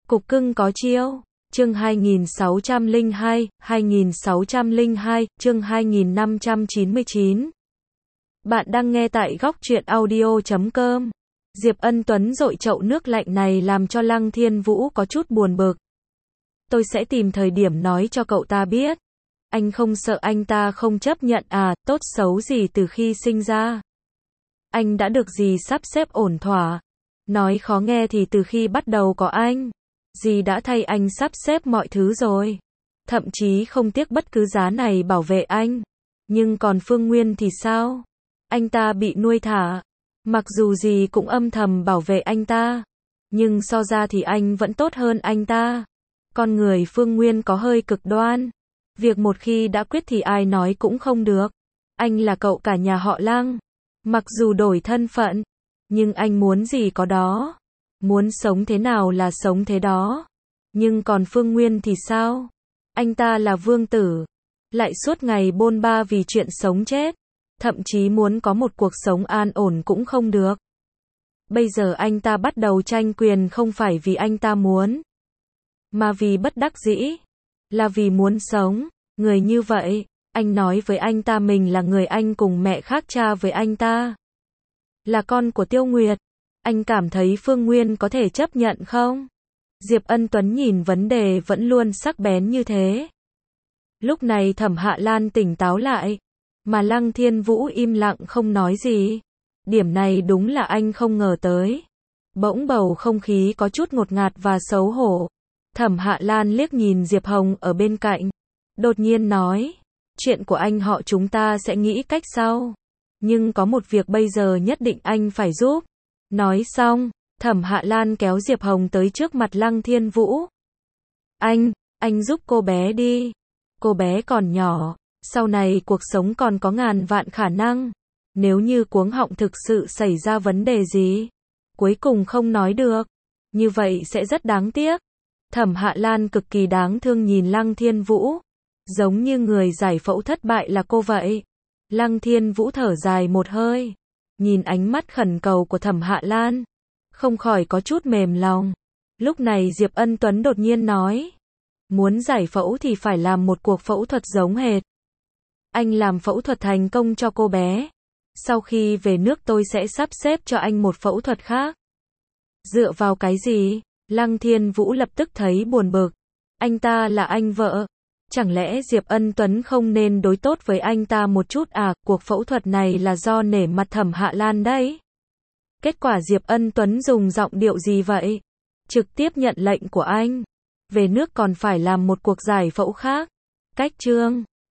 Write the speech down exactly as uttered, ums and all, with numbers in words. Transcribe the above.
Cục cưng có chiêu. Chương hai nghìn sáu trăm lẻ hai, hai nghìn sáu trăm lẻ hai, chương hai nghìn năm trăm chín mươi chín. Bạn đang nghe tại góc truyện audio chấm com. Diệp Ân Tuấn dội chậu nước lạnh này làm cho Lăng Thiên Vũ có chút buồn bực. Tôi sẽ tìm thời điểm nói cho cậu ta biết. Anh không sợ anh ta không chấp nhận à, tốt xấu gì từ khi sinh ra. Anh đã được gì sắp xếp ổn thỏa. Nói khó nghe thì từ khi bắt đầu có anh, dì đã thay anh sắp xếp mọi thứ rồi. Thậm chí không tiếc bất cứ giá này bảo vệ anh. Nhưng còn Phương Nguyên thì sao? Anh ta bị nuôi thả. Mặc dù dì cũng âm thầm bảo vệ anh ta, nhưng so ra thì anh vẫn tốt hơn anh ta. Con người Phương Nguyên có hơi cực đoan. Việc một khi đã quyết thì ai nói cũng không được. Anh là cậu cả nhà họ Lăng. Mặc dù đổi thân phận, nhưng anh muốn gì có đó. Muốn sống thế nào là sống thế đó. Nhưng còn Phương Nguyên thì sao? Anh ta là vương tử, lại suốt ngày bôn ba vì chuyện sống chết. Thậm chí muốn có một cuộc sống an ổn cũng không được. Bây giờ anh ta bắt đầu tranh quyền không phải vì anh ta muốn, mà vì bất đắc dĩ. Là vì muốn sống. Người như vậy, anh nói với anh ta mình là người anh cùng mẹ khác cha với anh ta. Là con của Tiêu Nguyệt. Anh cảm thấy Phương Nguyên có thể chấp nhận không? Diệp Ân Tuấn nhìn vấn đề vẫn luôn sắc bén như thế. Lúc này Thẩm Hạ Lan tỉnh táo lại, mà Lăng Thiên Vũ im lặng không nói gì. Điểm này đúng là anh không ngờ tới. Bỗng bầu không khí có chút ngột ngạt và xấu hổ. Thẩm Hạ Lan liếc nhìn Diệp Hồng ở bên cạnh, đột nhiên nói, chuyện của anh họ chúng ta sẽ nghĩ cách sau. Nhưng có một việc bây giờ nhất định anh phải giúp. Nói xong, Thẩm Hạ Lan kéo Diệp Hồng tới trước mặt Lăng Thiên Vũ. Anh, anh giúp cô bé đi. Cô bé còn nhỏ, sau này cuộc sống còn có ngàn vạn khả năng. Nếu như cuống họng thực sự xảy ra vấn đề gì, cuối cùng không nói được, như vậy sẽ rất đáng tiếc. Thẩm Hạ Lan cực kỳ đáng thương nhìn Lăng Thiên Vũ, giống như người giải phẫu thất bại là cô vậy. Lăng Thiên Vũ thở dài một hơi, nhìn ánh mắt khẩn cầu của Thẩm Hạ Lan, không khỏi có chút mềm lòng. Lúc này Diệp Ân Tuấn đột nhiên nói, muốn giải phẫu thì phải làm một cuộc phẫu thuật giống hệt. Anh làm phẫu thuật thành công cho cô bé, sau khi về nước tôi sẽ sắp xếp cho anh một phẫu thuật khác. Dựa vào cái gì? Lăng Thiên Vũ lập tức thấy buồn bực. Anh ta là anh vợ. Chẳng lẽ Diệp Ân Tuấn không nên đối tốt với anh ta một chút à? Cuộc phẫu thuật này là do nể mặt Thẩm Hạ Lan đấy. Kết quả Diệp Ân Tuấn dùng giọng điệu gì vậy? Trực tiếp nhận lệnh của anh. Về nước còn phải làm một cuộc giải phẫu khác. Cách trương.